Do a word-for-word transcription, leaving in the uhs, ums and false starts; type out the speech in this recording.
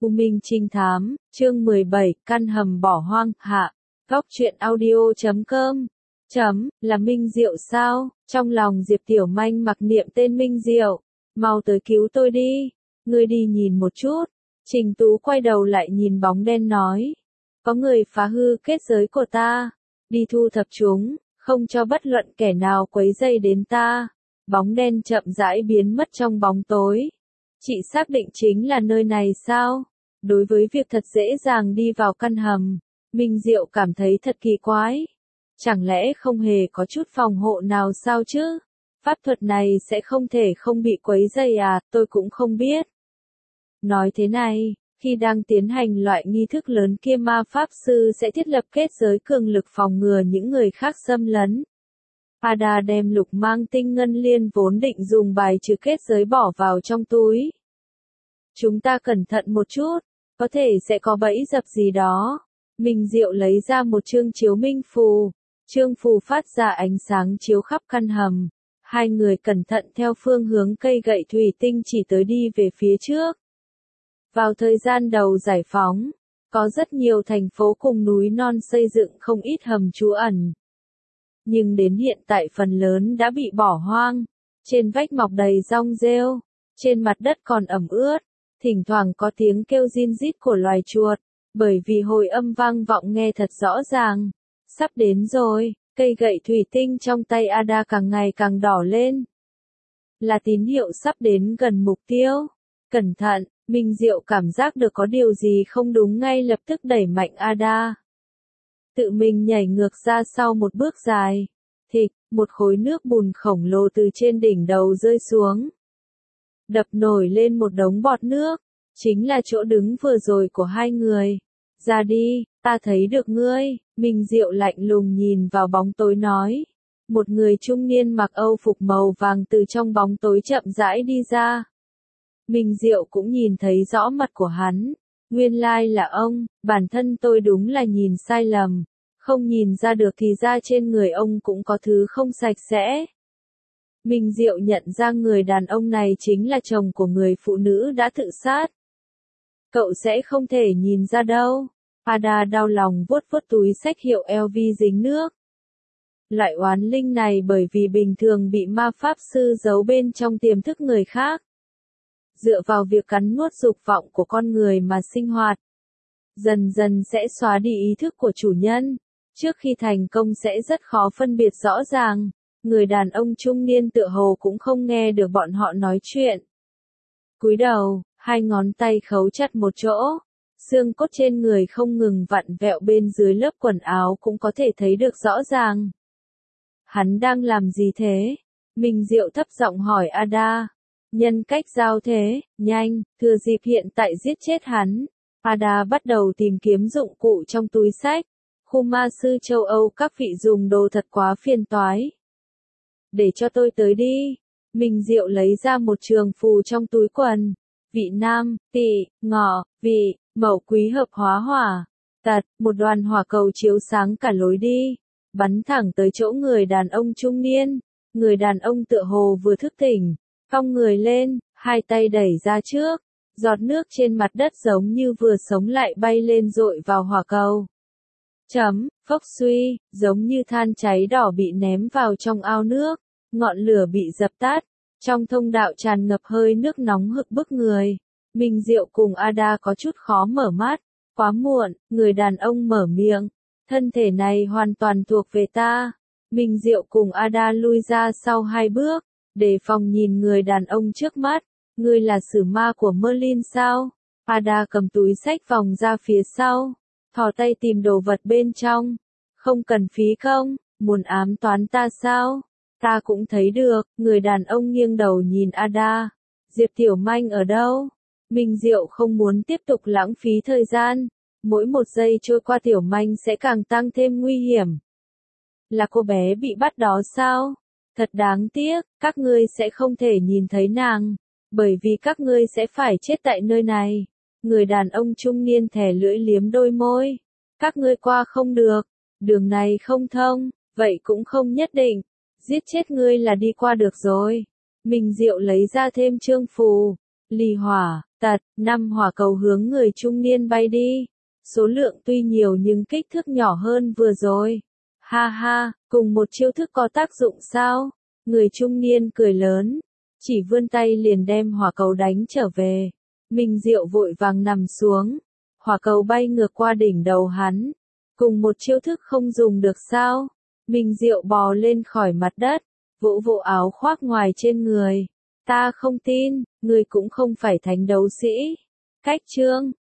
U Minh Trinh Thám, chương mười bảy, căn hầm bỏ hoang, hạ. Góc truyện audio chấm com. Chấm, là Minh Diệu sao? Trong lòng Diệp Tiểu Manh mặc niệm tên Minh Diệu. Mau tới cứu tôi đi. Ngươi đi nhìn một chút. Trình Tú quay đầu lại nhìn bóng đen nói. Có người phá hư kết giới của ta. Đi thu thập chúng, không cho bất luận kẻ nào quấy rầy đến ta. Bóng đen chậm rãi biến mất trong bóng tối. Chị xác định chính là nơi này sao? Đối với việc thật dễ dàng đi vào căn hầm, Minh Diệu cảm thấy thật kỳ quái. Chẳng lẽ không hề có chút phòng hộ nào sao chứ? Pháp thuật này sẽ không thể không bị quấy rầy à, tôi cũng không biết. Nói thế này, khi đang tiến hành loại nghi thức lớn kia ma pháp sư sẽ thiết lập kết giới cường lực phòng ngừa những người khác xâm lấn. Ada đem lục mang tinh ngân liên vốn định dùng bài trừ kết giới bỏ vào trong túi. Chúng ta cẩn thận một chút, có thể sẽ có bẫy dập gì đó. Minh Diệu lấy ra một chương chiếu minh phù. Chương phù phát ra ánh sáng chiếu khắp căn hầm. Hai người cẩn thận theo phương hướng cây gậy thủy tinh chỉ tới đi về phía trước. Vào thời gian đầu giải phóng, có rất nhiều thành phố cùng núi non xây dựng không ít hầm trú ẩn. Nhưng đến hiện tại phần lớn đã bị bỏ hoang. Trên vách mọc đầy rong rêu, trên mặt đất còn ẩm ướt, thỉnh thoảng có tiếng kêu rin rít của loài chuột, bởi vì hồi âm vang vọng nghe thật rõ ràng. Sắp đến rồi, cây gậy thủy tinh trong tay Ada càng ngày càng đỏ lên. Là tín hiệu sắp đến gần mục tiêu. Cẩn thận, Minh Diệu cảm giác được có điều gì không đúng ngay lập tức đẩy mạnh Ada. Tự mình nhảy ngược ra sau một bước dài. Thịch, một khối nước bùn khổng lồ từ trên đỉnh đầu rơi xuống. Đập nổi lên một đống bọt nước. Chính là chỗ đứng vừa rồi của hai người. Ra đi, ta thấy được ngươi. Minh Diệu lạnh lùng nhìn vào bóng tối nói. Một người trung niên mặc âu phục màu vàng từ trong bóng tối chậm rãi đi ra. Minh Diệu cũng nhìn thấy rõ mặt của hắn. Nguyên lai là ông, bản thân tôi đúng là nhìn sai lầm. Không nhìn ra được thì ra trên người ông cũng có thứ không sạch sẽ. Minh Diệu nhận ra người đàn ông này chính là chồng của người phụ nữ đã tự sát. Cậu sẽ không thể nhìn ra đâu. Ada đau lòng vuốt vuốt túi xách hiệu L V dính nước. Loại oán linh này bởi vì bình thường bị ma pháp sư giấu bên trong tiềm thức người khác. Dựa vào việc cắn nuốt dục vọng của con người mà sinh hoạt. Dần dần sẽ xóa đi ý thức của chủ nhân. Trước khi thành công sẽ rất khó phân biệt rõ ràng. Người đàn ông trung niên tựa hồ cũng không nghe được bọn họ nói chuyện. Cúi đầu, hai ngón tay khấu chặt một chỗ. Xương cốt trên người không ngừng vặn vẹo bên dưới lớp quần áo cũng có thể thấy được rõ ràng. Hắn đang làm gì thế? Minh Diệu thấp giọng hỏi Ada. Nhân cách giao thế, nhanh, thừa dịp hiện tại giết chết hắn. Ada bắt đầu tìm kiếm dụng cụ trong túi xách. Khu ma sư châu Âu các vị dùng đồ thật quá phiền toái. Để cho tôi tới đi. Minh Diệu lấy ra một trường phù trong túi quần. Vị nam, tỵ, ngọ, vị, mậu quý hợp hóa hỏa. Tật, một đoàn hỏa cầu chiếu sáng cả lối đi. Bắn thẳng tới chỗ người đàn ông trung niên. Người đàn ông tựa hồ vừa thức tỉnh. Cong người lên, hai tay đẩy ra trước. Giọt nước trên mặt đất giống như vừa sống lại bay lên dội vào hỏa cầu. Chấm, phốc suy, giống như than cháy đỏ bị ném vào trong ao nước. Ngọn lửa bị dập tắt. Trong thông đạo tràn ngập hơi nước nóng hực bức người. Minh Diệu cùng Ada có chút khó mở mắt. Quá muộn, người đàn ông mở miệng. Thân thể này hoàn toàn thuộc về ta. Minh Diệu cùng Ada lui ra sau hai bước. Đề phòng nhìn người đàn ông trước mắt. Ngươi là sử ma của Merlin sao? Ada cầm túi xách vòng ra phía sau. Thò tay tìm đồ vật bên trong. Không cần phí công, muốn ám toán ta sao? Ta cũng thấy được, người đàn ông nghiêng đầu nhìn Ada. Diệp Tiểu Manh ở đâu? Minh Diệu không muốn tiếp tục lãng phí thời gian. Mỗi một giây trôi qua Tiểu Manh sẽ càng tăng thêm nguy hiểm. Là cô bé bị bắt đó sao? Thật đáng tiếc, các ngươi sẽ không thể nhìn thấy nàng. Bởi vì các ngươi sẽ phải chết tại nơi này. Người đàn ông trung niên thè lưỡi liếm đôi môi. Các ngươi qua không được. Đường này không thông, vậy cũng không nhất định. Giết chết ngươi là đi qua được rồi. Minh Diệu lấy ra thêm chương phù. Ly hỏa, tật, năm hỏa cầu hướng người trung niên bay đi. Số lượng tuy nhiều nhưng kích thước nhỏ hơn vừa rồi. Ha ha, cùng một chiêu thức có tác dụng sao? Người trung niên cười lớn, chỉ vươn tay liền đem hỏa cầu đánh trở về. Minh Diệu vội vàng nằm xuống, hỏa cầu bay ngược qua đỉnh đầu hắn. Cùng một chiêu thức không dùng được sao? Minh Diệu bò lên khỏi mặt đất, vỗ vỗ áo khoác ngoài trên người. Ta không tin, ngươi cũng không phải thánh đấu sĩ. Cách chương